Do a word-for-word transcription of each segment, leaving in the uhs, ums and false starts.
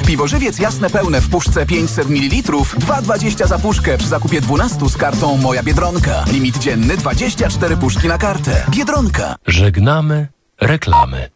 Piwo Żywiec jasne pełne w puszce pięćset mililitrów, dwa dwadzieścia za puszkę przy zakupie dwunastu z kartą Moja Biedronka. Limit dzienny dwadzieścia cztery puszki na kartę. Biedronka. Żegnamy reklamy.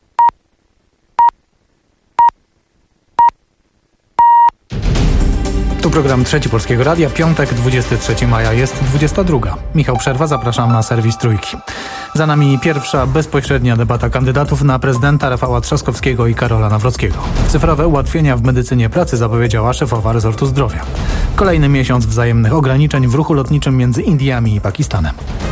Tu program Trzeci Polskiego Radia, piątek, dwudziestego trzeciego maja, jest dwudziesta druga. Michał Przerwa, zapraszam na serwis Trójki. Za nami pierwsza bezpośrednia debata kandydatów na prezydenta Rafała Trzaskowskiego i Karola Nawrockiego. Cyfrowe ułatwienia w medycynie pracy zapowiedziała szefowa resortu zdrowia. Kolejny miesiąc wzajemnych ograniczeń w ruchu lotniczym między Indiami i Pakistanem.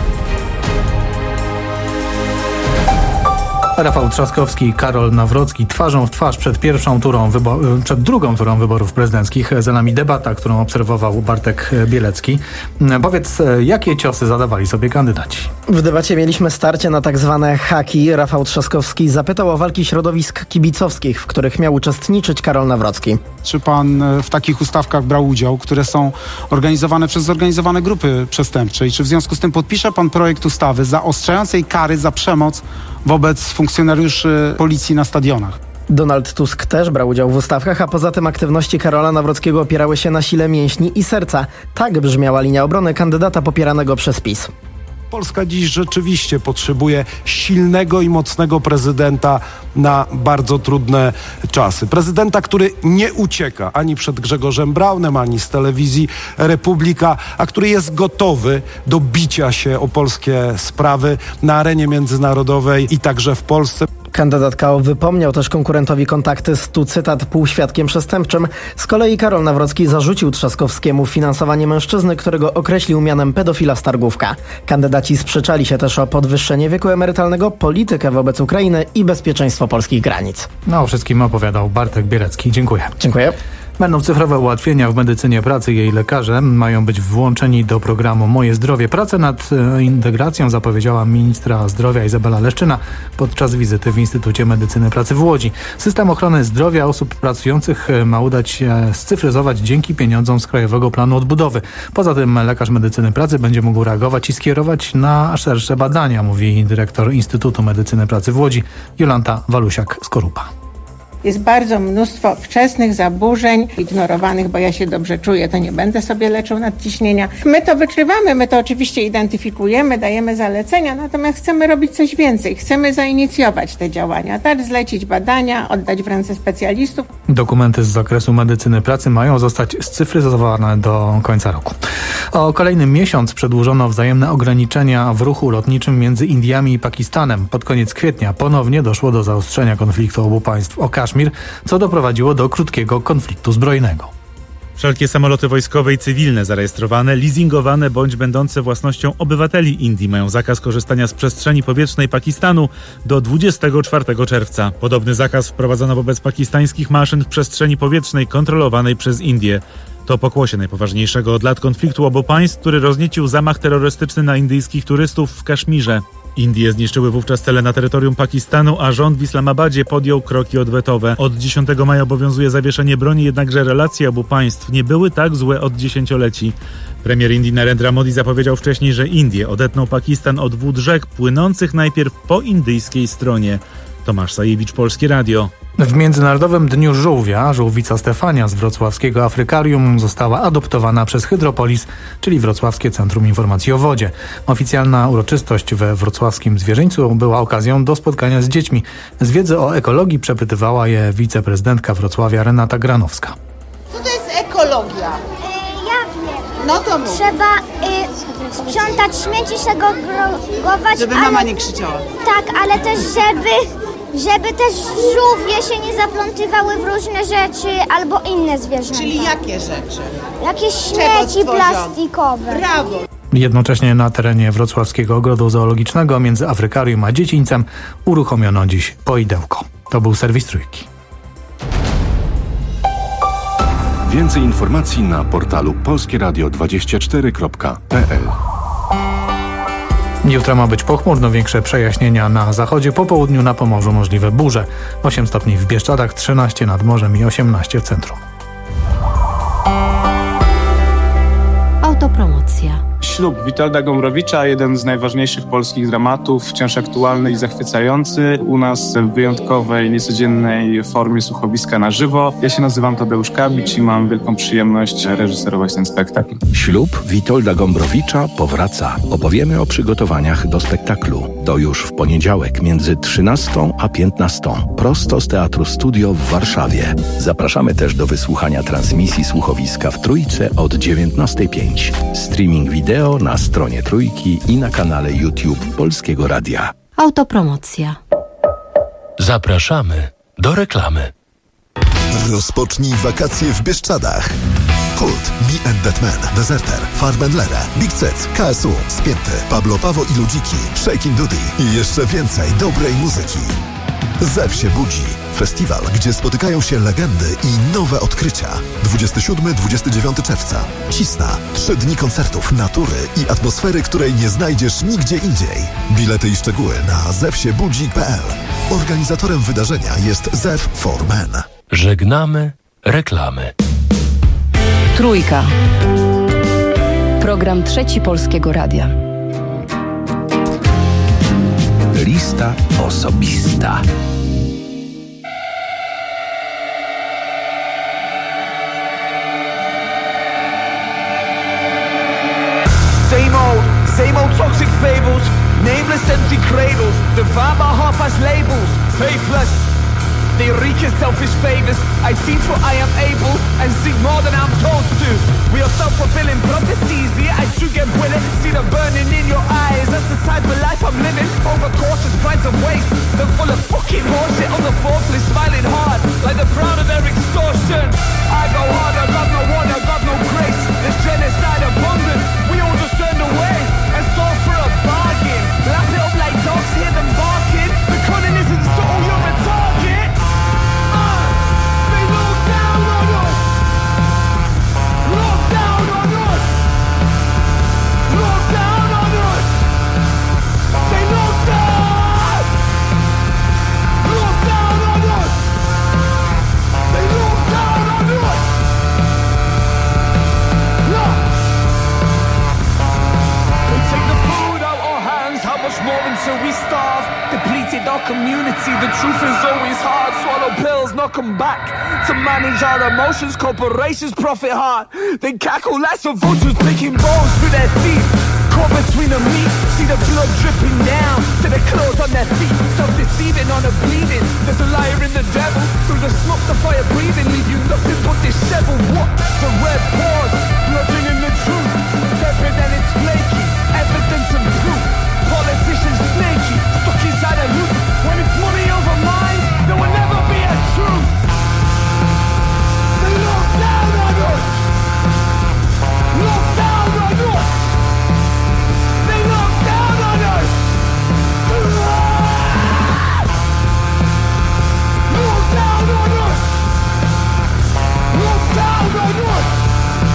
Rafał Trzaskowski i Karol Nawrocki twarzą w twarz przed pierwszą turą, wybo- przed drugą turą wyborów prezydenckich. Za nami debata, którą obserwował Bartek Bielecki. Powiedz, jakie ciosy zadawali sobie kandydaci? W debacie mieliśmy starcie na tak zwane haki. Rafał Trzaskowski zapytał o walki środowisk kibicowskich, w których miał uczestniczyć Karol Nawrocki. Czy pan w takich ustawkach brał udział, które są organizowane przez zorganizowane grupy przestępcze? I czy w związku z tym podpisze pan projekt ustawy zaostrzającej kary za przemoc wobec funkcjonariuszy policji na stadionach? Donald Tusk też brał udział w ustawkach, a poza tym aktywności Karola Nawrockiego opierały się na sile mięśni i serca. Tak brzmiała linia obrony kandydata popieranego przez PiS. Polska dziś rzeczywiście potrzebuje silnego i mocnego prezydenta na bardzo trudne czasy. Prezydenta, który nie ucieka ani przed Grzegorzem Braunem, ani z telewizji Republika, a który jest gotowy do bicia się o polskie sprawy na arenie międzynarodowej i także w Polsce. Kandydat K O wypomniał też konkurentowi kontakty z, tu cytat, półświadkiem przestępczym. Z kolei Karol Nawrocki zarzucił Trzaskowskiemu finansowanie mężczyzny, którego określił mianem pedofila z Targówka. Kandydaci sprzeczali się też o podwyższenie wieku emerytalnego, politykę wobec Ukrainy i bezpieczeństwo polskich granic. No, o wszystkim opowiadał Bartek Bielecki. Dziękuję. Dziękuję. Będą cyfrowe ułatwienia w medycynie pracy. Jej lekarze mają być włączeni do programu Moje Zdrowie. Pracę nad integracją zapowiedziała ministra zdrowia Izabela Leszczyna podczas wizyty w Instytucie Medycyny Pracy w Łodzi. System ochrony zdrowia osób pracujących ma udać się scyfryzować dzięki pieniądzom z Krajowego Planu Odbudowy. Poza tym lekarz medycyny pracy będzie mógł reagować i skierować na szersze badania, mówi dyrektor Instytutu Medycyny Pracy w Łodzi Jolanta Walusiak-Skorupa. Jest bardzo mnóstwo wczesnych zaburzeń, ignorowanych, bo ja się dobrze czuję, to nie będę sobie leczył nadciśnienia. My to wykrywamy, my to oczywiście identyfikujemy, dajemy zalecenia, natomiast chcemy robić coś więcej. Chcemy zainicjować te działania, tak, zlecić badania, oddać w ręce specjalistów. Dokumenty z zakresu medycyny pracy mają zostać scyfryzowane do końca roku. O kolejny miesiąc przedłużono wzajemne ograniczenia w ruchu lotniczym między Indiami i Pakistanem. Pod koniec kwietnia ponownie doszło do zaostrzenia konfliktu obu państw o Kaszmir, co doprowadziło do krótkiego konfliktu zbrojnego. Wszelkie samoloty wojskowe i cywilne zarejestrowane, leasingowane bądź będące własnością obywateli Indii mają zakaz korzystania z przestrzeni powietrznej Pakistanu do dwudziestego czwartego czerwca. Podobny zakaz wprowadzono wobec pakistańskich maszyn w przestrzeni powietrznej kontrolowanej przez Indię. To pokłosie najpoważniejszego od lat konfliktu obu państw, który rozniecił zamach terrorystyczny na indyjskich turystów w Kaszmirze. Indie zniszczyły wówczas cele na terytorium Pakistanu, a rząd w Islamabadzie podjął kroki odwetowe. Od dziesiątego maja obowiązuje zawieszenie broni, jednakże relacje obu państw nie były tak złe od dziesięcioleci. Premier Indii Narendra Modi zapowiedział wcześniej, że Indie odetną Pakistan od wód rzek płynących najpierw po indyjskiej stronie. Tomasz Sajewicz, Polskie Radio. W Międzynarodowym Dniu Żółwia żółwica Stefania z wrocławskiego Afrykarium została adoptowana przez Hydropolis, czyli Wrocławskie Centrum Informacji o Wodzie. Oficjalna uroczystość we wrocławskim zwierzyńcu była okazją do spotkania z dziećmi. Z wiedzy o ekologii przepytywała je wiceprezydentka Wrocławia Renata Granowska. Co to jest ekologia? Yy, ja wiem. No to mów. Trzeba y, sprzątać śmieci, segregować. Żeby mama ale, nie krzyczała. Tak, ale też żeby... Żeby też żółwie się nie zaplątywały w różne rzeczy albo inne zwierzęta. Czyli jakie rzeczy? Jakieś śmieci plastikowe. Brawo! Jednocześnie na terenie Wrocławskiego Ogrodu Zoologicznego między Afrykarium a Dziecińcem uruchomiono dziś poidełko. To był serwis Trójki. Więcej informacji na portalu polskie radio dwadzieścia cztery kropka p l. Jutro ma być pochmurno, większe przejaśnienia na zachodzie, po południu na Pomorzu możliwe burze. osiem stopni w Bieszczadach, trzynaście nad morzem i osiemnaście w centrum. Autopromocja. Ślub Witolda Gombrowicza, jeden z najważniejszych polskich dramatów, wciąż aktualny i zachwycający. U nas w wyjątkowej, niecodziennej formie słuchowiska na żywo. Ja się nazywam Tadeusz Kabić i mam wielką przyjemność reżyserować ten spektakl. Ślub Witolda Gombrowicza powraca. Opowiemy o przygotowaniach do spektaklu. To już w poniedziałek między trzynastą a piętnastą. Prosto z Teatru Studio w Warszawie. Zapraszamy też do wysłuchania transmisji słuchowiska w Trójce od dziewiętnastej pięć. Streaming wideo na stronie Trójki i na kanale YouTube Polskiego Radia. Autopromocja. Zapraszamy do reklamy. Rozpocznij wakacje w Bieszczadach. Kult, Me and That Man, Deserter, Farben Lere, Big Cec, K S U, Spięty, Pablo Pawo i Ludziki, Shakin' Duty i jeszcze więcej dobrej muzyki. Zew się budzi. Festiwal, gdzie spotykają się legendy i nowe odkrycia. dwudziestego siódmego do dwudziestego dziewiątego czerwca. Cisna. Trzy dni koncertów, natury i atmosfery, której nie znajdziesz nigdzie indziej. Bilety i szczegóły na zew się budzi kropka p l. Organizatorem wydarzenia jest Zew for Men. Żegnamy reklamy. Trójka. Program Trzeci Polskiego Radia. Lista osobista. Same old, same old toxic fables, nameless empty cradles, devour by half-ass labels, faithless. They reach in selfish favors. I teach what I am able and seek more than I'm told to. We are self-fulfilling prophecies. The eyes to get willing. See the burning in your eyes. That's the type of life I'm living. Overcautious, price of waste. They're full of fucking horseshit on the forklift, smiling hard like the frown of their extortion. I go hard, I got no one, I got no grace. This genocide abundant. We all just turned away and saw for a bargain. Lap it up like dogs, hear them barking. The cunning isn't subtle, you're a target. More until we starve, depleted our community. The truth is always hard. Swallow pills, knock 'em back. To manage our emotions, corporations profit hard. They cackle like some vultures picking bones through their teeth. Caught between the meat, see the blood dripping down to the clothes on their feet. Self-deceiving on a bleeding. There's a liar in the devil. Through the smoke, the fire breathing, leave you nothing but disheveled. What? The red pause, bloodstain in the truth. Tepid and it's flaky, evidence and proof. Politicians snaky, stuck inside a loop. When it's money over mind, there will never be a truth. They look down on us. Look down on us. They look down on us. Look down on us. Look down on us.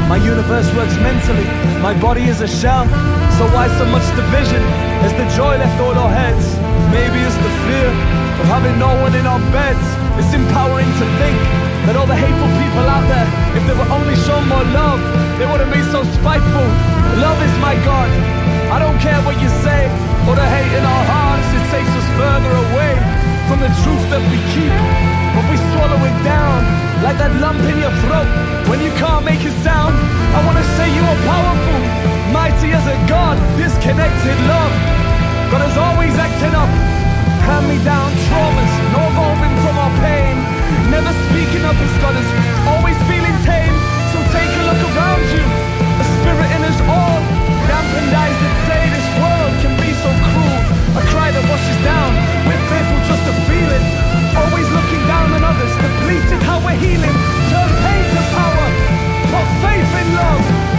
My universe works mentally, my body is a shell. So why so much division? Has the joy left all our heads? Maybe it's the fear of having no one in our beds. It's empowering to think that all the hateful people out there, if they were only shown more love, they wouldn't be so spiteful. Love is my God. I don't care what you say, or the hate in our hearts, it takes us further away from the truth that we keep. But we swallow it down, like that lump in your throat when you can't make a sound. I wanna say you are powerful, mighty as a God, disconnected love. God is always acting up, hand-me-down traumas, no evolving from our pain. Never speaking up as God is always feeling tame. So take a look around you, a spirit in us all. Dampened eyes that say this world can be so cruel. A cry that washes down, we're fearful just to feel it. Always looking down on others, depleted how we're healing. Turn pain to power, put faith in love.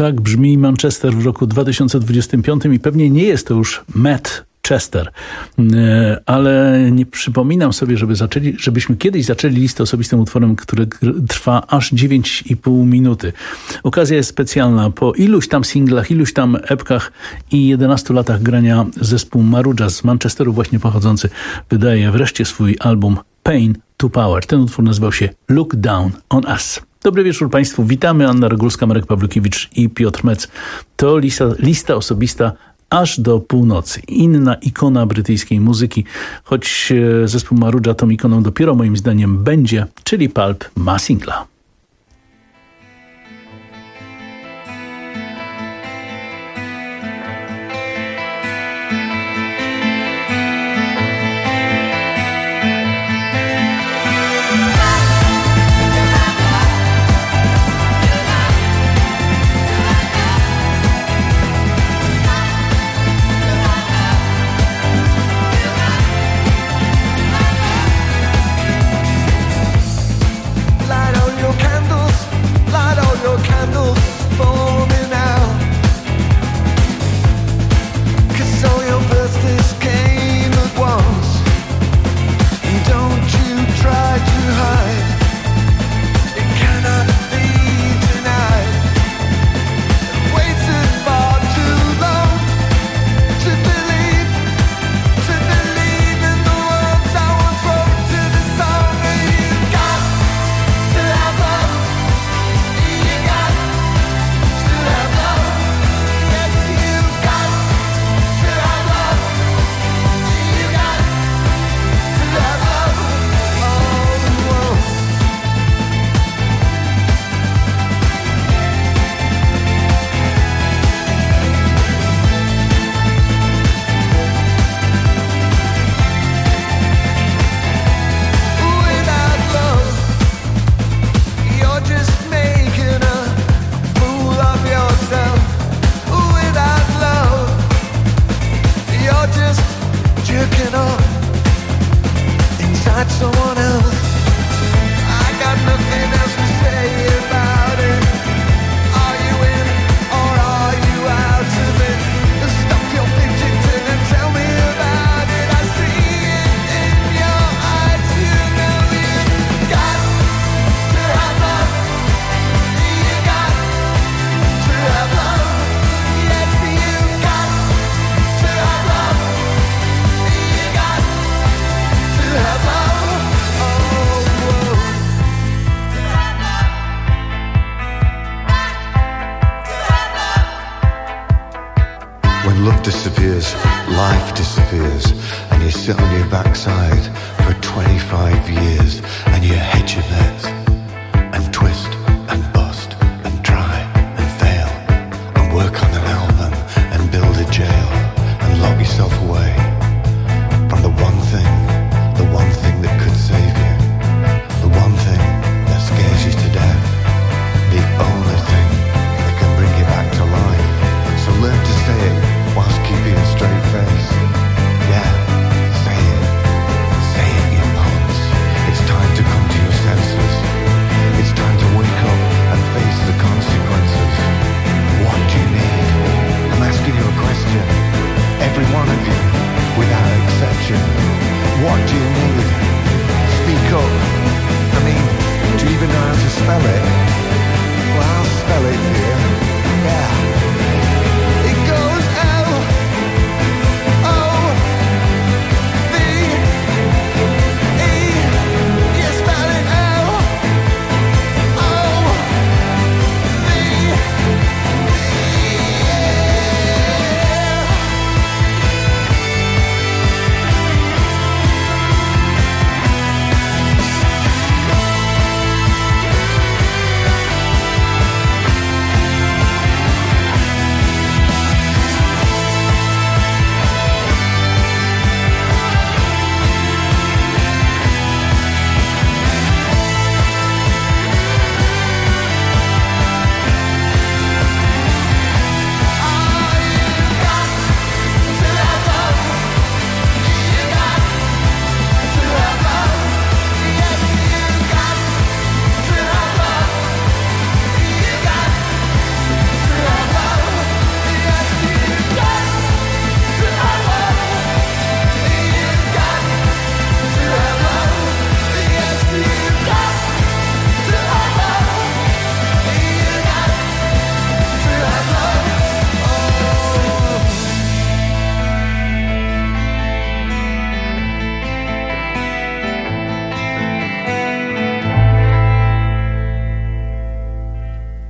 Tak brzmi Manchester w roku dwa tysiące dwudziestym piątym i pewnie nie jest to już Matt Chester, ale nie przypominam sobie, żeby zaczęli, żebyśmy kiedyś zaczęli listę osobistym utworem, który trwa aż dziewięć i pół minuty. Okazja jest specjalna. Po iluś tam singlach, iluś tam epkach i jedenastu latach grania zespół Maruja z Manchesteru właśnie pochodzący wydaje wreszcie swój album Pain to Power. Ten utwór nazywał się Look Down on Us. Dobry wieczór Państwu. Witamy. Anna Regulska, Marek Pawlukiewicz i Piotr Mec. To lista, lista osobista aż do północy. Inna ikona brytyjskiej muzyki, choć zespół Maruja tą ikoną dopiero moim zdaniem będzie, czyli Pulp ma singla.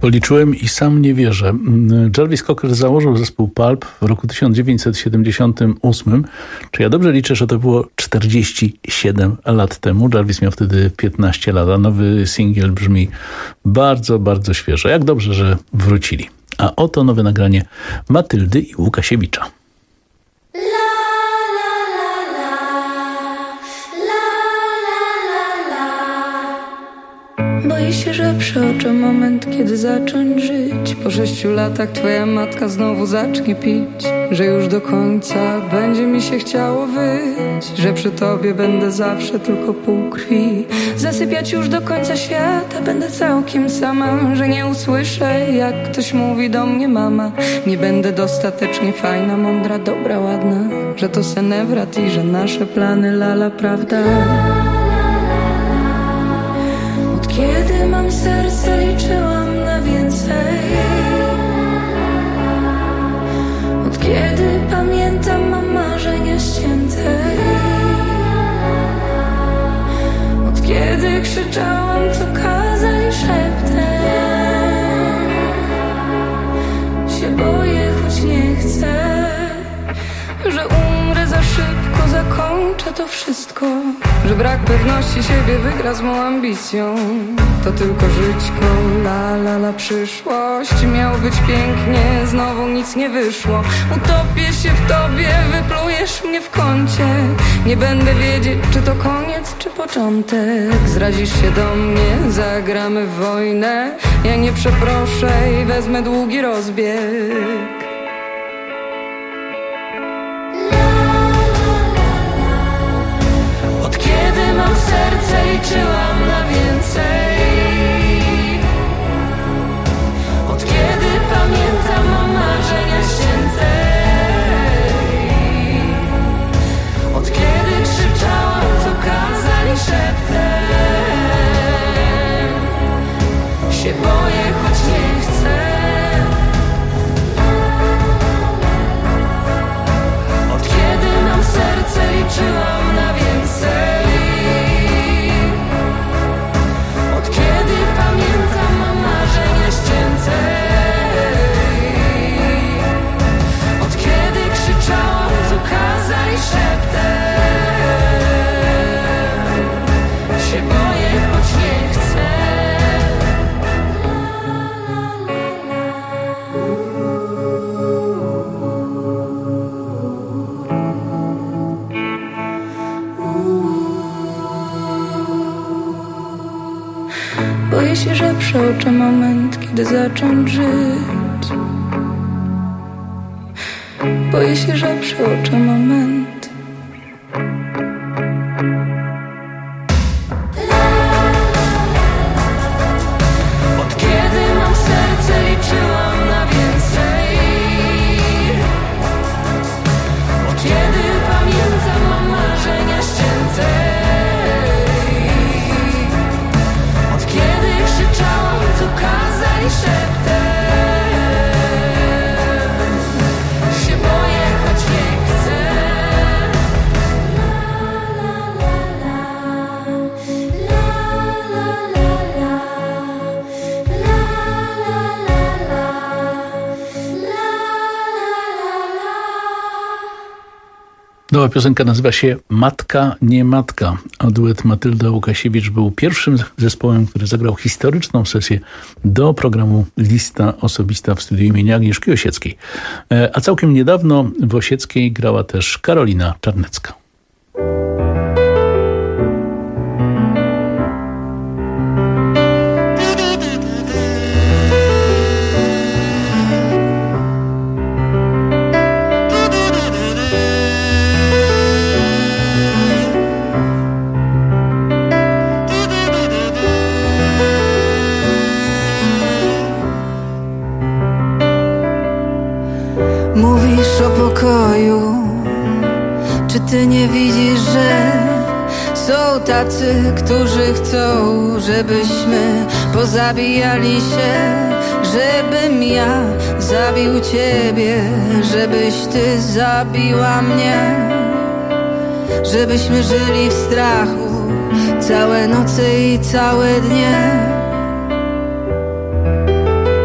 Policzyłem i sam nie wierzę. Jarvis Cocker założył zespół Pulp w roku tysiąc dziewięćset siedemdziesiątym ósmym. Czy ja dobrze liczę, że to było czterdzieści siedem lat temu? Jarvis miał wtedy piętnaście lat, a nowy singiel brzmi bardzo, bardzo świeżo. Jak dobrze, że wrócili. A oto nowe nagranie Matyldy i Łukasiewicza. Boję się, że przeoczę moment, kiedy zacząć żyć. Po sześciu latach twoja matka znowu zacznie pić. Że już do końca będzie mi się chciało wyć. Że przy tobie będę zawsze tylko pół krwi. Zasypiać już do końca świata będę całkiem sama. Że nie usłyszę, jak ktoś mówi do mnie mama. Nie będę dostatecznie fajna, mądra, dobra, ładna. Że to senewrat i że nasze plany lala, prawda? Kiedy mam serce, liczyłam na więcej. Od kiedy pamiętam, mam marzenia ścięte. Od kiedy krzyczałam, to kazali szeptem. Się boję, choć nie chcę. Że umrę za szybko, zakończę to wszystko. Że brak pewności siebie wygra z mą ambicją. To tylko żyćko, la la la, przyszłość. Miało być pięknie, znowu nic nie wyszło. Utopię się w tobie, wyplujesz mnie w kącie. Nie będę wiedzieć, czy to koniec, czy początek. Zrazisz się do mnie, zagramy w wojnę. Ja nie przeproszę i wezmę długi rozbieg. Mam serce, liczyłam na więcej. Od kiedy pamiętam, mam marzenia ścięte. Od kiedy krzyczałam, to kazali szeptem. Się boję, choć nie chcę. Od kiedy mam serce, liczyłam na więcej. Boję się, że przeoczę moment, kiedy zacząć żyć. Boję się, że przeoczę moment. Od kiedy mam serce, liczyłam na więcej. Od kiedy pamiętam, mam marzenia ścięte. Krzyczałam, to kazali szeptem. Się boję, choć nie chcę. Nowa piosenka nazywa się Matka, nie matka, a duet Matylda Łukasiewicz był pierwszym zespołem, który zagrał historyczną sesję do programu Lista Osobista w studiu imienia Agnieszki Osieckiej. A całkiem niedawno w Osieckiej grała też Karolina Czarnecka. Mówisz o pokoju, czy ty nie widzisz, że są tacy, którzy chcą, żebyśmy pozabijali się, żebym ja zabił ciebie, żebyś ty zabiła mnie, żebyśmy żyli w strachu całe noce i całe dnie.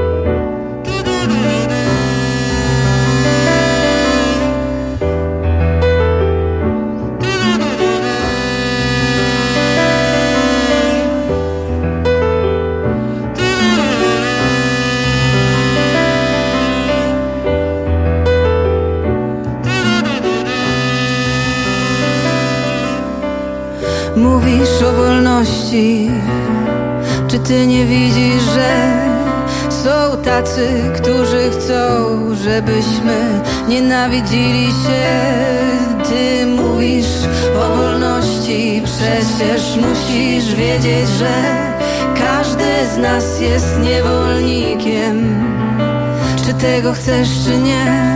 Mówisz o wolności, czy ty nie widzisz, że są tacy, którzy chcą, żebyśmy nienawidzili się? Ty mówisz o wolności, przecież musisz wiedzieć, że każdy z nas jest niewolnikiem. Czy tego chcesz, czy nie?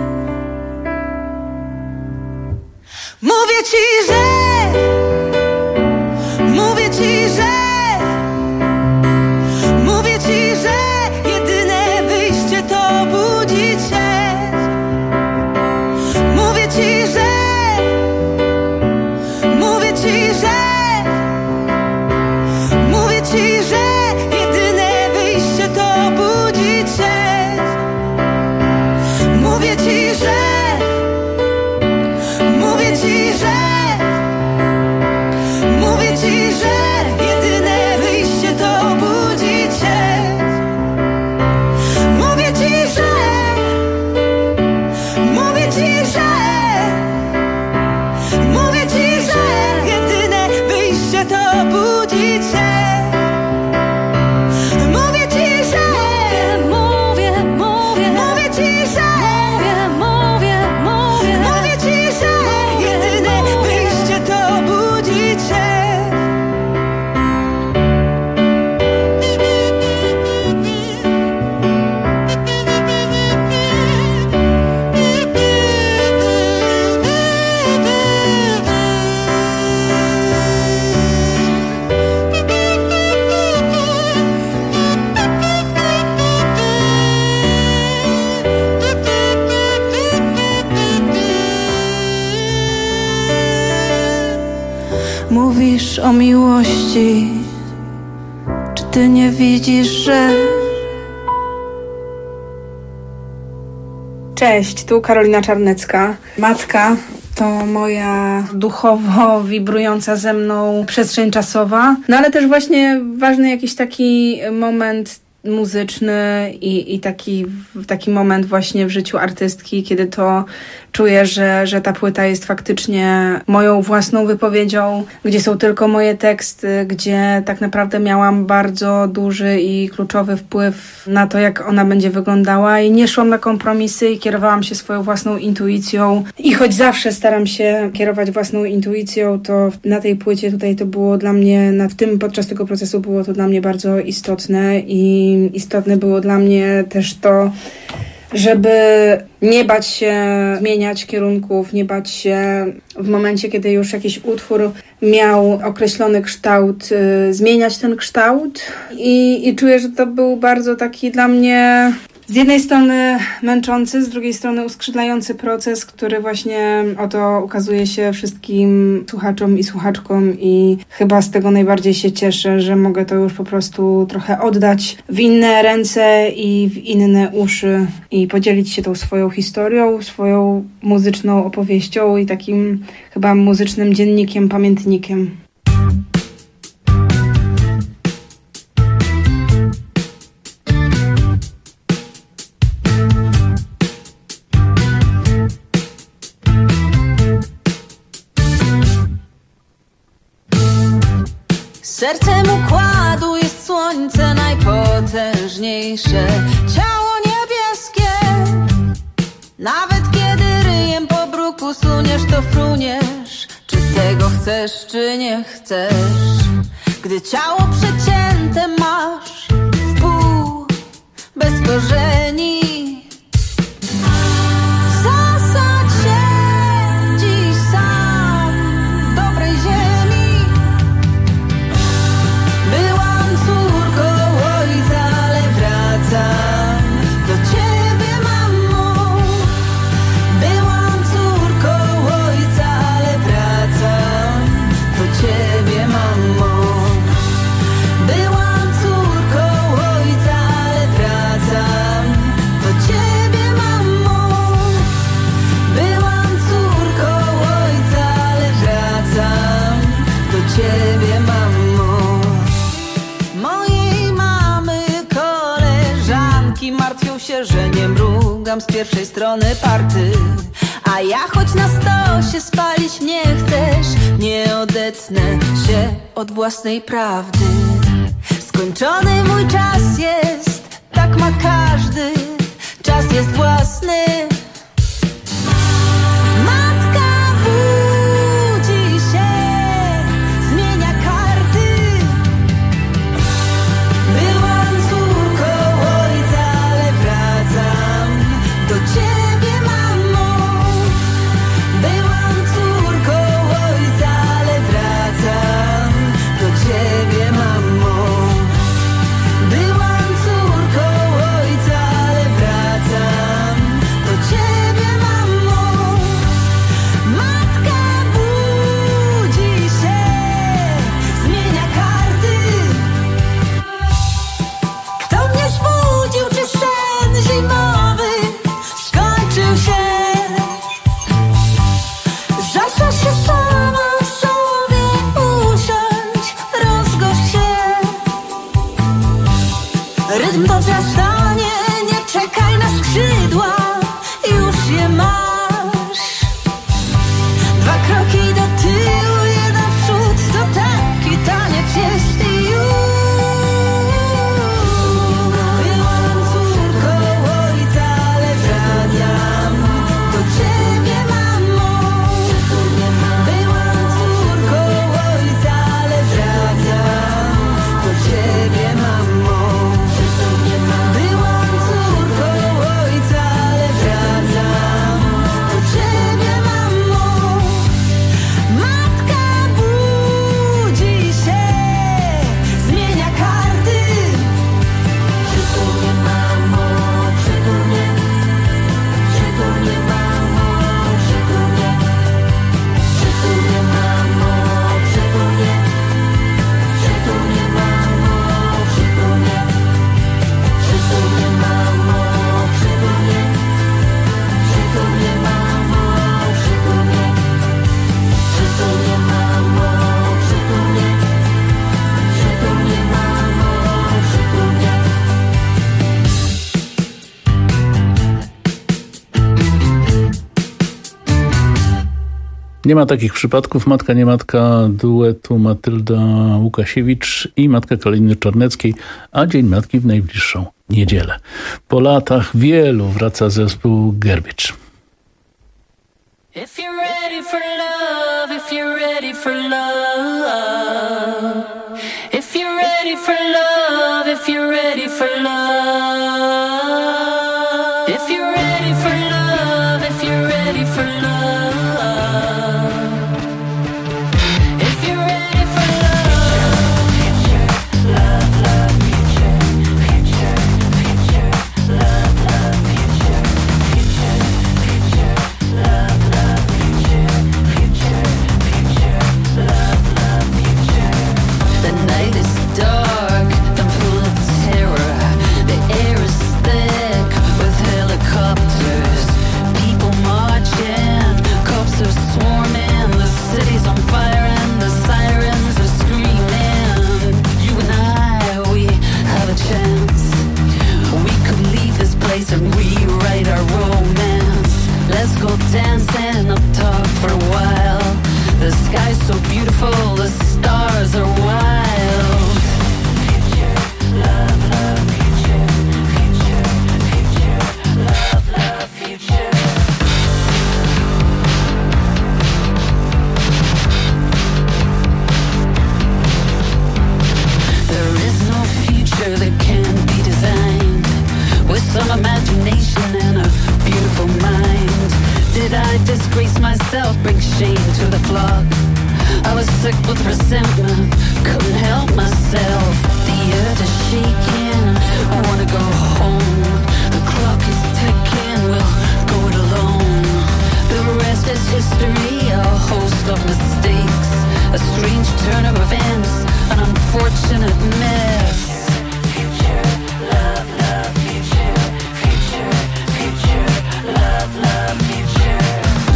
Mówię ci, że Mówię ci, że Mówię ci, że jedyne wyjście to budzić się. Mówię ci, że Mówię ci, że Mówię ci, że jedyne wyjście to budzić się. Mówię ci, że Mówię ci, że Mówię ci, że jedyne wyjście to budzić się. Mówię ci, że Mówię ci, że Mówię ci, że jedyne wyjście to budzić się. Mówię ci, że Mówię, mówię, mówię ci, że Mówię, mówię, mówię, mówię ci, że jedyne wyjście to budzić się. Mówisz o miłości, czy ty nie widzisz, że... Cześć, tu Karolina Czarnecka. Matka to moja duchowo wibrująca ze mną przestrzeń czasowa, no ale też właśnie ważny jakiś taki moment muzyczny i, i taki, taki moment właśnie w życiu artystki, kiedy to czuję, że, że ta płyta jest faktycznie moją własną wypowiedzią, gdzie są tylko moje teksty, gdzie tak naprawdę miałam bardzo duży i kluczowy wpływ na to, jak ona będzie wyglądała i nie szłam na kompromisy i kierowałam się swoją własną intuicją. I choć zawsze staram się kierować własną intuicją, to na tej płycie tutaj to było dla mnie, na w tym podczas tego procesu było to dla mnie bardzo istotne i istotne było dla mnie też to, żeby nie bać się zmieniać kierunków, nie bać się w momencie, kiedy już jakiś utwór miał określony kształt, y, zmieniać ten kształt. I, I czuję, że to był bardzo taki dla mnie z jednej strony męczący, z drugiej strony uskrzydlający proces, który właśnie oto ukazuje się wszystkim słuchaczom i słuchaczkom i chyba z tego najbardziej się cieszę, że mogę to już po prostu trochę oddać w inne ręce i w inne uszy i podzielić się tą swoją historią, swoją muzyczną opowieścią i takim chyba muzycznym dziennikiem, pamiętnikiem. Sercem układu jest słońce najpotężniejsze, ciało niebieskie. Nawet kiedy ryjem po bruku suniesz, to fruniesz. Czy tego chcesz, czy nie chcesz? Gdy ciało przecięte masz w pół, bez korzeni, zasadź się dziś sam w dobrej ziemi. Byłam córką ojca, ale wracam do ciebie, mamo. Byłam córką ojca, ale wracam do ciebie, mamo. Byłam córką ojca, ale wracam do ciebie, mamo. Byłam córką ojca, ale wracam do ciebie, mamo. Mojej mamy koleżanki martwią się, że nie mrugam z pierwszej strony party. A ja choć na stosie spalić mnie chcesz, nie ode odetnę się od własnej prawdy. Skończony mój czas jest, tak ma każdy. Czas jest własny. Matka budzi się, zmienia karty. Byłam córką ojca, ale wracam do ciebie, mamo. Byłam córką ojca, ale wracam do ciebie, mamo. Byłam córką ojca, ale wracam do ciebie, mamo. Matka budzi się, zmienia karty. Kto mnie zbudził, czy sen zimowy skończył się? Zaszła się sama sobie usiąść, rozgość się. Rytm to wzrastanie, nie czekaj na skrzydła, już je masz. Dwa kroki do tyłu, jeden w przód, to taki taniec jest i już. Byłam córką ojca, ale wracam do ciebie, mamo. Byłam córką ojca, ale wracam do ciebie, mamo. Byłam córką ojca, ale wracam do ciebie, mamo. Matka budzi się, zmienia karty. Przytul mnie, mamo, przytul mnie. Przytul mnie, mamo, przytul mnie. Przytul mnie, mamo, przytul mnie. Przytul mnie, mamo, przytul mnie. Przytul mnie, mamo, przytul mnie. Przytul mnie, mamo, przytul mnie. Przytul mnie, mamo, przytul mnie. Przytul mnie, mamo, przytul mnie. Nie ma takich przypadków. Matka, nie matka duetu Matylda Łukasiewicz i matka Kaliny Czarneckiej, a Dzień Matki w najbliższą niedzielę. Po latach wielu wraca zespół Garbage. If you're ready for love, if you're ready for love, if you're ready for love, if you're ready for love, if you're ready for love, if you're ready for love, if you're ready for love, love, love, future, future, future, love, love, future, future, future, love, love, future, future, future, love, love, future. The night is dark and full of terror. The air is thick with helicopters. People marching, cops are swarming. The city's on fire and the sirens are screaming. You and I, we have a chance. We could leave this place and rewrite our romance. Let's go dancing up top for a while. The sky's so beautiful, the stars are wild. Future, love, love, future, future, future, love, love, future. There is no future that can be designed with some imagination and a beautiful mind. Did I disgrace myself, bring shame to the flock? I was sick with resentment, couldn't help myself. The earth is shaking, I wanna go home. The clock is ticking, we'll go it alone. The rest is history, a host of mistakes, a strange turn of events, an unfortunate mess. Future, love, love, future, future, future, love, love, future.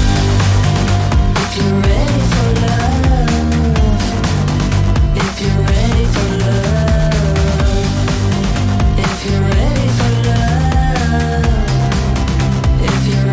If you're ready for love, if you're ready for love, if you're ready for love, if you're ready for love.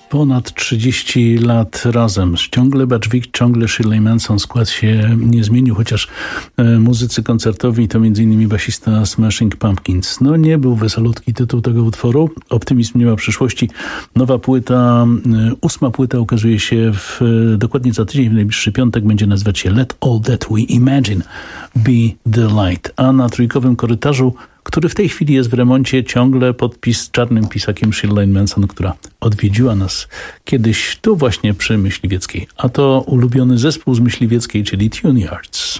Ponad trzydzieści lat razem. Ciągle Butch Vig, ciągle Shirley Manson. Skład się nie zmienił, chociaż e, muzycy koncertowi to między innymi basista Smashing Pumpkins. No nie był wesolutki tytuł tego utworu. Optymizm nie ma przyszłości. Nowa płyta, e, ósma płyta ukazuje się w, e, dokładnie za tydzień, w najbliższy piątek. Będzie nazywać się Let All That We Imagine Be The Light. A na trójkowym korytarzu, który w tej chwili jest w remoncie, ciągle podpis czarnym pisakiem Shirley Manson, która odwiedziła nas kiedyś tu właśnie przy Myśliwieckiej. A to ulubiony zespół z Myśliwieckiej, czyli Tune Yards.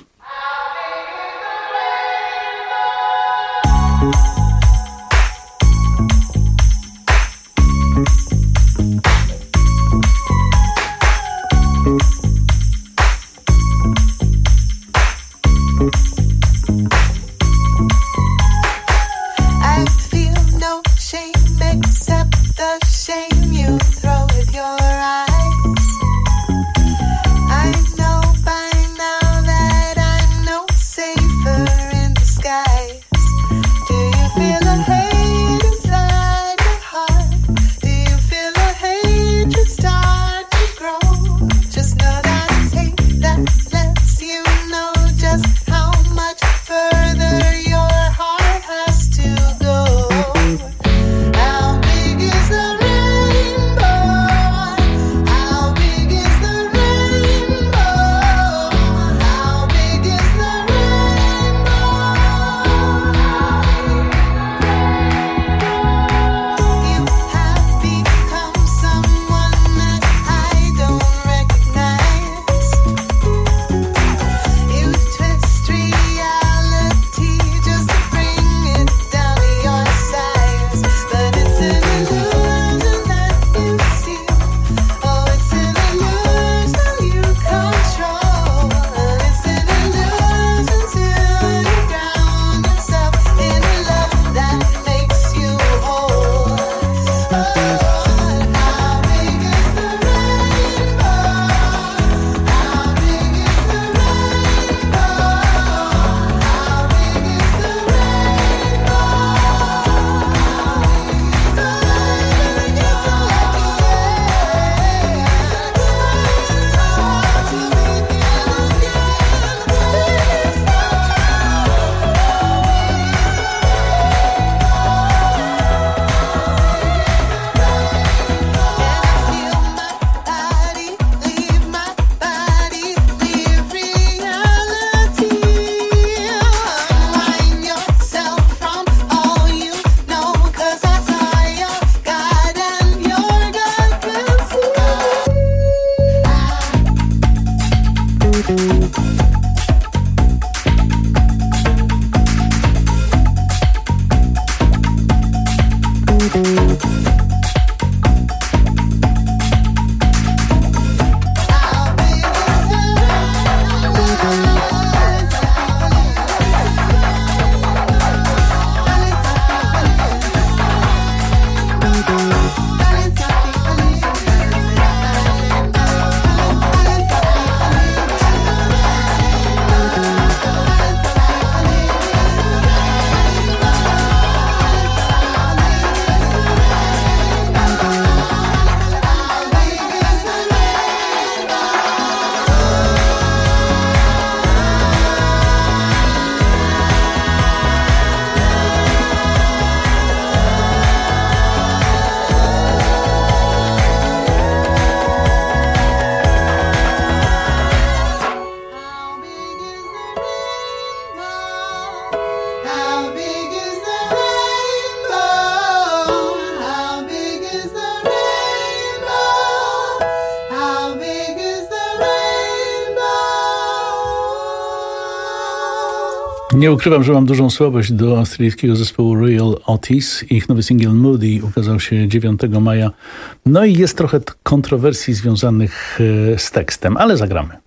Nie ukrywam, że mam dużą słabość do australijskiego zespołu Royal Otis. Ich nowy singiel Moody ukazał się dziewiątego maja. No i jest trochę kontrowersji związanych z tekstem, ale zagramy.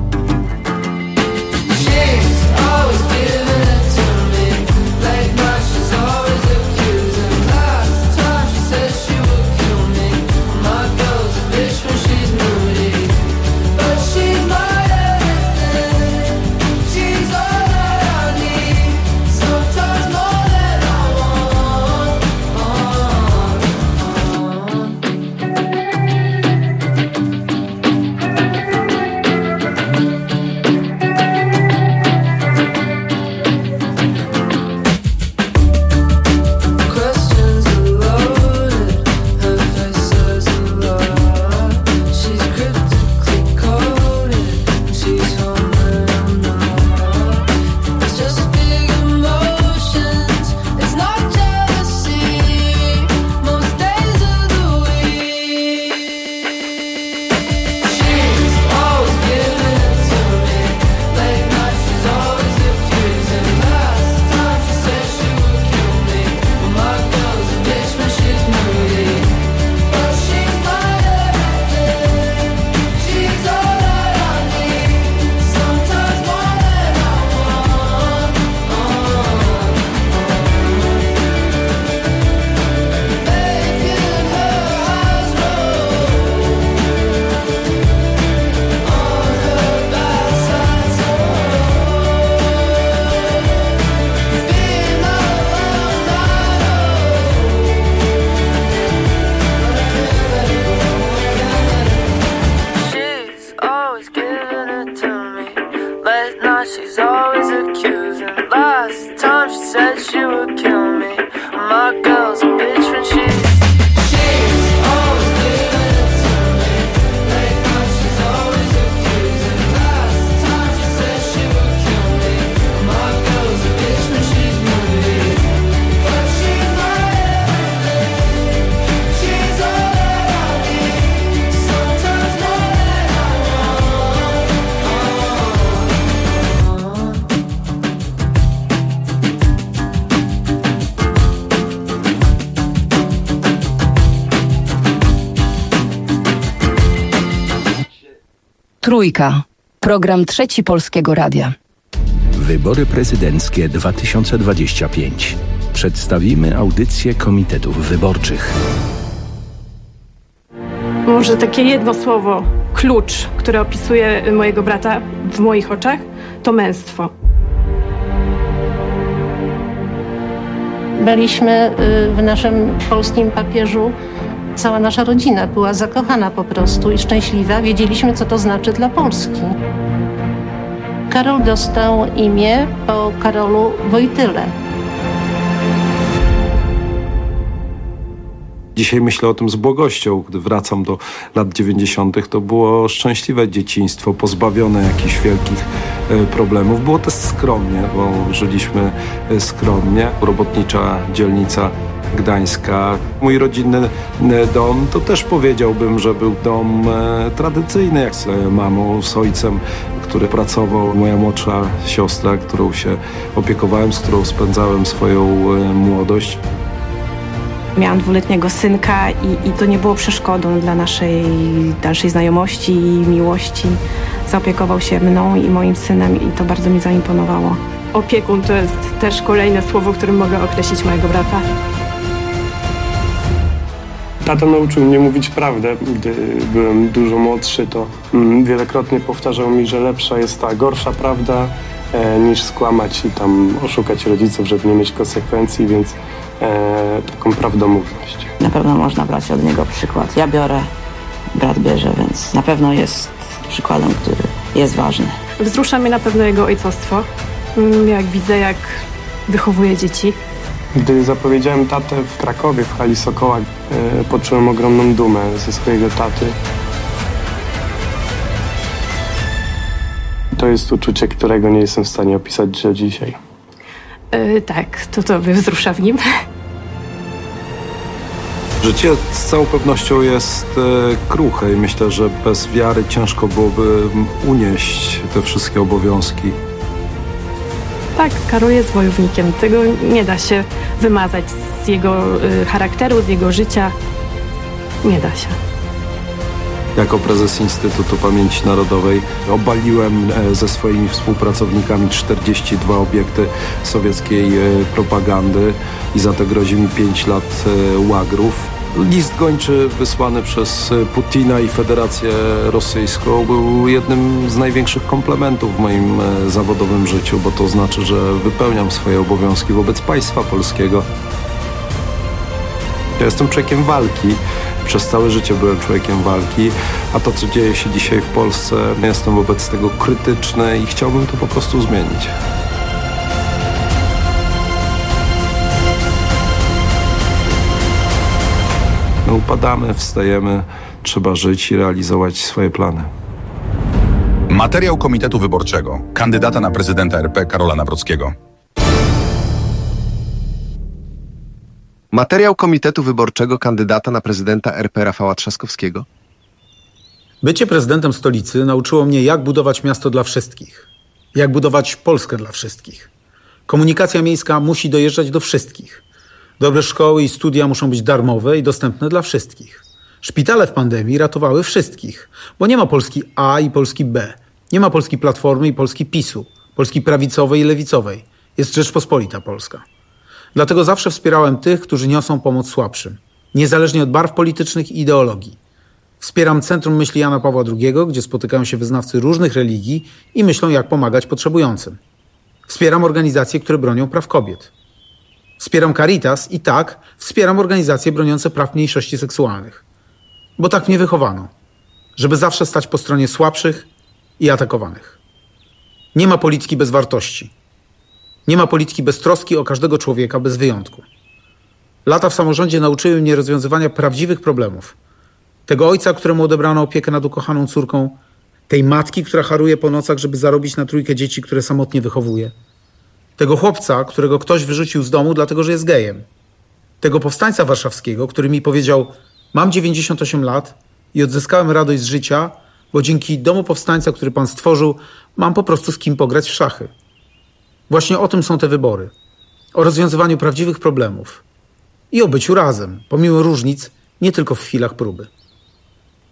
She's always giving it to me like my Trójka. Program Trzeci Polskiego Radia. Wybory prezydenckie dwa tysiące dwadzieścia pięć. Przedstawimy audycję komitetów wyborczych. Może takie jedno słowo, klucz, które opisuje mojego brata w moich oczach, to męstwo. Byliśmy w naszym polskim papieżu, cała nasza rodzina była zakochana po prostu i szczęśliwa. Wiedzieliśmy, co to znaczy dla Polski. Karol dostał imię po Karolu Wojtyle. Dzisiaj myślę o tym z błogością. Gdy wracam do lat dziewięćdziesiątych, to było szczęśliwe dzieciństwo, pozbawione jakichś wielkich problemów. Było też skromnie, bo żyliśmy skromnie. Robotnicza dzielnica Gdańska. Mój rodzinny dom to też powiedziałbym, że był dom tradycyjny, jak z mamą, z ojcem, który pracował. Moja młodsza siostra, którą się opiekowałem, z którą spędzałem swoją młodość. Miałam dwuletniego synka i, i to nie było przeszkodą dla naszej dalszej znajomości i miłości. Zaopiekował się mną i moim synem i to bardzo mi zaimponowało. Opiekun to jest też kolejne słowo, którym mogę określić mojego brata. Tata nauczył mnie mówić prawdę. Gdy byłem dużo młodszy, to mm, wielokrotnie powtarzał mi, że lepsza jest ta gorsza prawda e, niż skłamać i tam oszukać rodziców, żeby nie mieć konsekwencji, więc e, taką prawdomówność. Na pewno można brać od niego przykład. Ja biorę, brat bierze, więc na pewno jest przykładem, który jest ważny. Wzrusza mnie na pewno jego ojcostwo. Jak widzę, jak wychowuje dzieci. Gdy zapowiedziałem tatę w Krakowie, w hali Sokoła, e, poczułem ogromną dumę ze swojego taty. To jest uczucie, którego nie jestem w stanie opisać do dzisiaj. Yy, tak, to to wzrusza w nim. Życie z całą pewnością jest e, kruche i myślę, że bez wiary ciężko byłoby unieść te wszystkie obowiązki. Tak, Karol jest wojownikiem. Tego nie da się wymazać z jego y, charakteru, z jego życia. Nie da się. Jako prezes Instytutu Pamięci Narodowej obaliłem e, ze swoimi współpracownikami czterdzieści dwa obiekty sowieckiej e, propagandy i za to grozi mi pięć lat e, łagrów. List gończy wysłany przez Putina i Federację Rosyjską był jednym z największych komplementów w moim zawodowym życiu, bo to znaczy, że wypełniam swoje obowiązki wobec państwa polskiego. Ja jestem człowiekiem walki. Przez całe życie byłem człowiekiem walki, a to, co dzieje się dzisiaj w Polsce, jestem wobec tego krytyczny i chciałbym to po prostu zmienić. My upadamy, wstajemy, trzeba żyć i realizować swoje plany. Materiał Komitetu Wyborczego kandydata na prezydenta R P Karola Nawrockiego. Materiał Komitetu Wyborczego kandydata na prezydenta R P Rafała Trzaskowskiego. Bycie prezydentem stolicy nauczyło mnie, jak budować miasto dla wszystkich. Jak budować Polskę dla wszystkich. Komunikacja miejska musi dojeżdżać do wszystkich. Dobre szkoły i studia muszą być darmowe i dostępne dla wszystkich. Szpitale w pandemii ratowały wszystkich, bo nie ma Polski A i Polski B. Nie ma Polski Platformy i Polski PiSu, Polski prawicowej i lewicowej. Jest Rzeczpospolita Polska. Dlatego zawsze wspierałem tych, którzy niosą pomoc słabszym, niezależnie od barw politycznych i ideologii. Wspieram Centrum Myśli Jana Pawła drugiego, gdzie spotykają się wyznawcy różnych religii i myślą, jak pomagać potrzebującym. Wspieram organizacje, które bronią praw kobiet. Wspieram Caritas i tak, wspieram organizacje broniące praw mniejszości seksualnych. Bo tak mnie wychowano, żeby zawsze stać po stronie słabszych i atakowanych. Nie ma polityki bez wartości. Nie ma polityki bez troski o każdego człowieka, bez wyjątku. Lata w samorządzie nauczyły mnie rozwiązywania prawdziwych problemów. Tego ojca, któremu odebrano opiekę nad ukochaną córką, tej matki, która haruje po nocach, żeby zarobić na trójkę dzieci, które samotnie wychowuje. Tego chłopca, którego ktoś wyrzucił z domu, dlatego że jest gejem. Tego powstańca warszawskiego, który mi powiedział: mam dziewięćdziesiąt osiem lat i odzyskałem radość z życia, bo dzięki domu powstańca, który pan stworzył, mam po prostu z kim pograć w szachy. Właśnie o tym są te wybory. O rozwiązywaniu prawdziwych problemów. I o byciu razem, pomimo różnic, nie tylko w chwilach próby.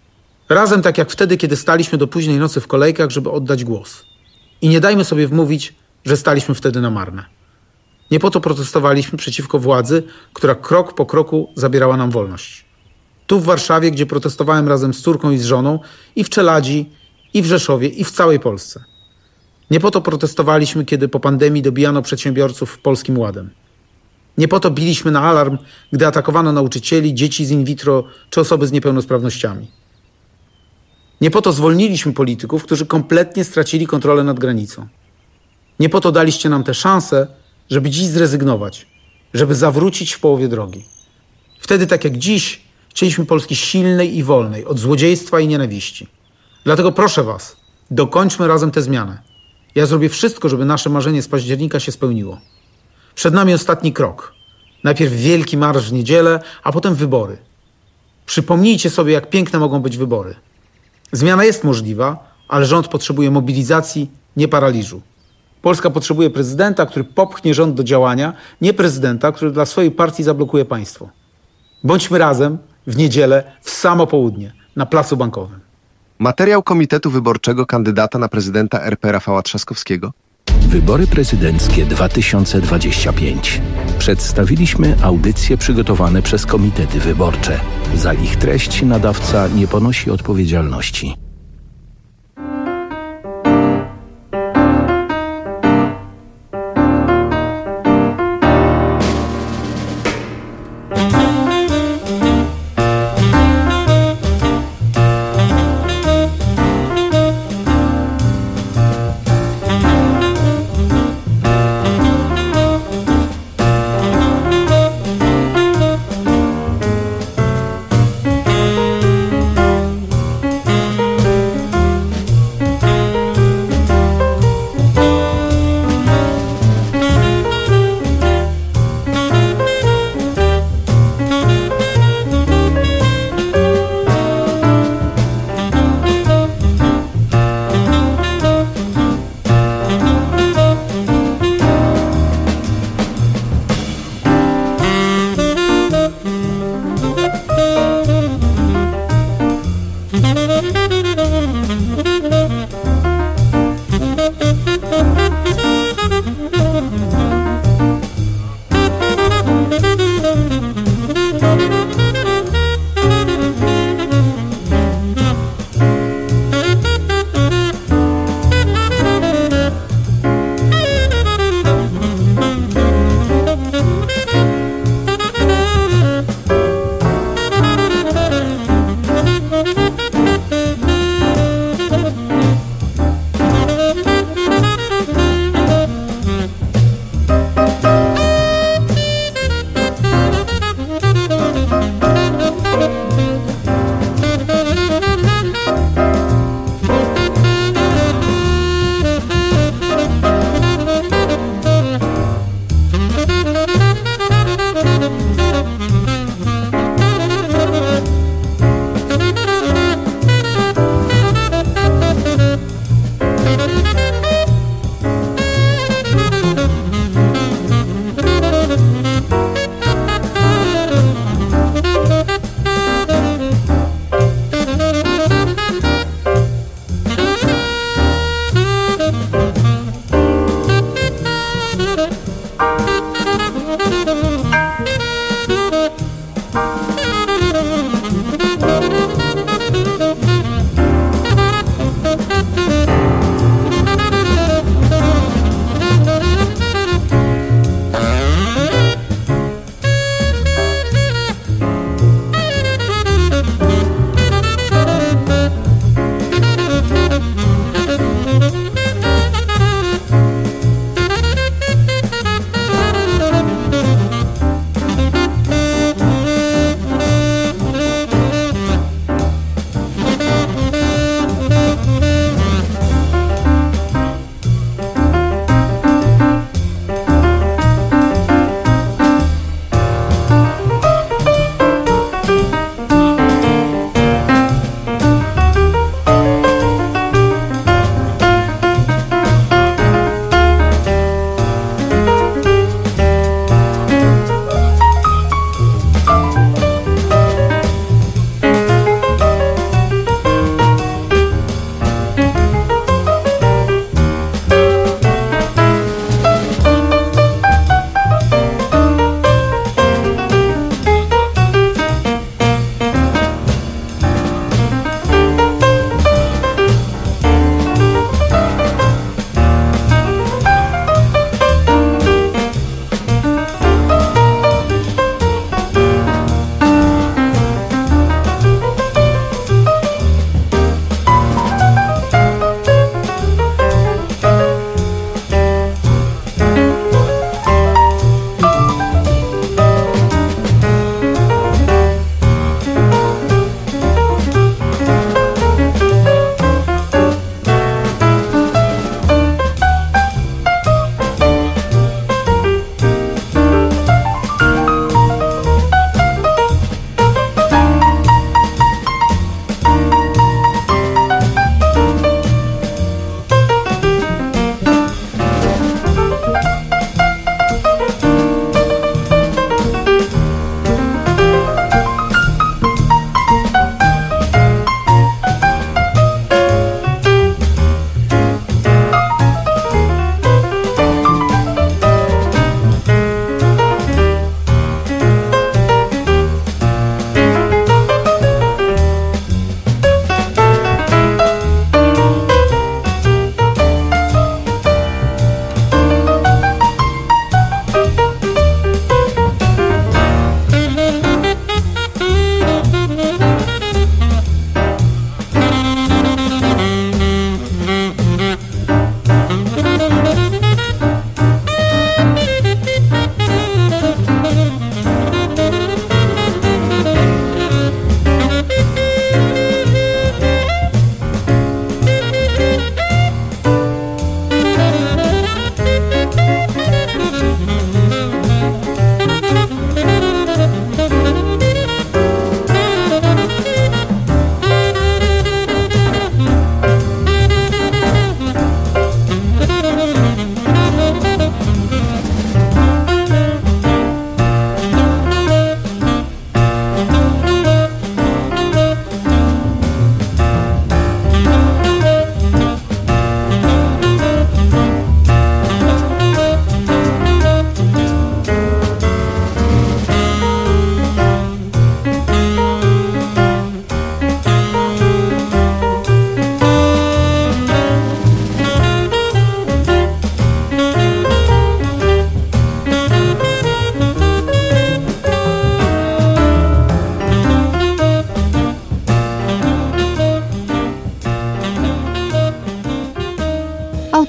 Razem tak jak wtedy, kiedy staliśmy do późnej nocy w kolejkach, żeby oddać głos. I nie dajmy sobie wmówić, że staliśmy wtedy na marne. Nie po to protestowaliśmy przeciwko władzy, która krok po kroku zabierała nam wolność. Tu w Warszawie, gdzie protestowałem razem z córką i z żoną, i w Czeladzi, i w Rzeszowie, i w całej Polsce. Nie po to protestowaliśmy, kiedy po pandemii dobijano przedsiębiorców Polskim Ładem. Nie po to biliśmy na alarm, gdy atakowano nauczycieli, dzieci z in vitro czy osoby z niepełnosprawnościami. Nie po to zwolniliśmy polityków, którzy kompletnie stracili kontrolę nad granicą. Nie po to daliście nam tę szansę, żeby dziś zrezygnować, żeby zawrócić w połowie drogi. Wtedy, tak jak dziś, chcieliśmy Polski silnej i wolnej, od złodziejstwa i nienawiści. Dlatego proszę was, dokończmy razem tę zmianę. Ja zrobię wszystko, żeby nasze marzenie z października się spełniło. Przed nami ostatni krok. Najpierw wielki marsz w niedzielę, a potem wybory. Przypomnijcie sobie, jak piękne mogą być wybory. Zmiana jest możliwa, ale rząd potrzebuje mobilizacji, nie paraliżu. Polska potrzebuje prezydenta, który popchnie rząd do działania, nie prezydenta, który dla swojej partii zablokuje państwo. Bądźmy razem w niedzielę w samo południe na Placu Bankowym. Materiał Komitetu Wyborczego kandydata na prezydenta R P Rafała Trzaskowskiego. Wybory prezydenckie dwa tysiące dwadzieścia pięć. Przedstawiliśmy audycje przygotowane przez komitety wyborcze. Za ich treść nadawca nie ponosi odpowiedzialności.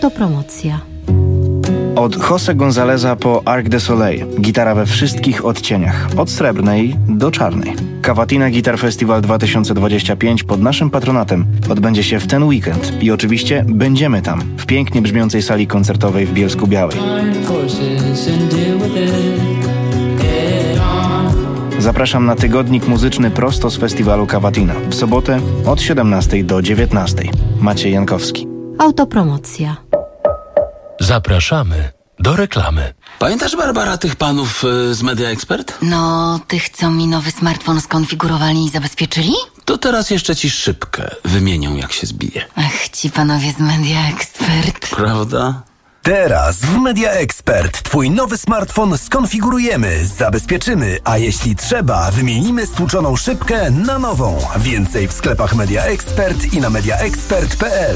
Autopromocja. Od José Gonzáleza po Arc de Soleil. Gitara we wszystkich odcieniach. Od srebrnej do czarnej. Cavatina Guitar Festival dwa tysiące dwudziesty piąty pod naszym patronatem odbędzie się w ten weekend. I oczywiście będziemy tam, w pięknie brzmiącej sali koncertowej w Bielsku-Białej. Zapraszam na tygodnik muzyczny prosto z festiwalu Cavatina. W sobotę od siedemnastej do dziewiętnastej. Maciej Jankowski. Autopromocja. Zapraszamy do reklamy. Pamiętasz, Barbara, tych panów y, z Media Expert? No, tych, co mi nowy smartfon skonfigurowali i zabezpieczyli? To teraz jeszcze ci szybkę wymienią, jak się zbije. Ach, ci panowie z Media Expert. Prawda? Teraz w Media Expert twój nowy smartfon skonfigurujemy, zabezpieczymy, a jeśli trzeba, wymienimy stłuczoną szybkę na nową. Więcej w sklepach Media Expert i na media expert kropka p l.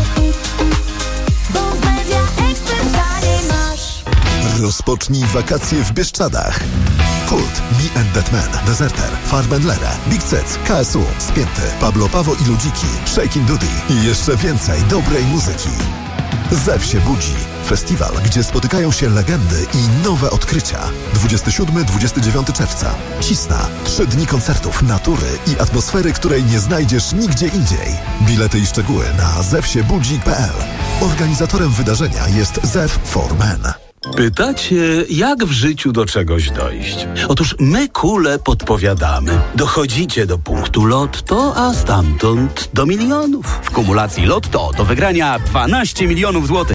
Rozpocznij wakacje w Bieszczadach. Kult, Me and That Man, Deserter, Farben Lere, Big Cec, K S U, Spięty, Pablo Pawo i Ludziki, Shakin' Duty i jeszcze więcej dobrej muzyki. Zew się budzi. Festiwal, gdzie spotykają się legendy i nowe odkrycia. dwudziestego siódmego do dwudziestego dziewiątego czerwca. Cisna. Trzy dni koncertów, natury i atmosfery, której nie znajdziesz nigdzie indziej. Bilety i szczegóły na zew się budzi kropka p l. Organizatorem wydarzenia jest Zew for Men. Pytacie, jak w życiu do czegoś dojść? Otóż my kule podpowiadamy. Dochodzicie do punktu lotto, a stamtąd do milionów. W kumulacji lotto do wygrania dwanaście milionów złotych.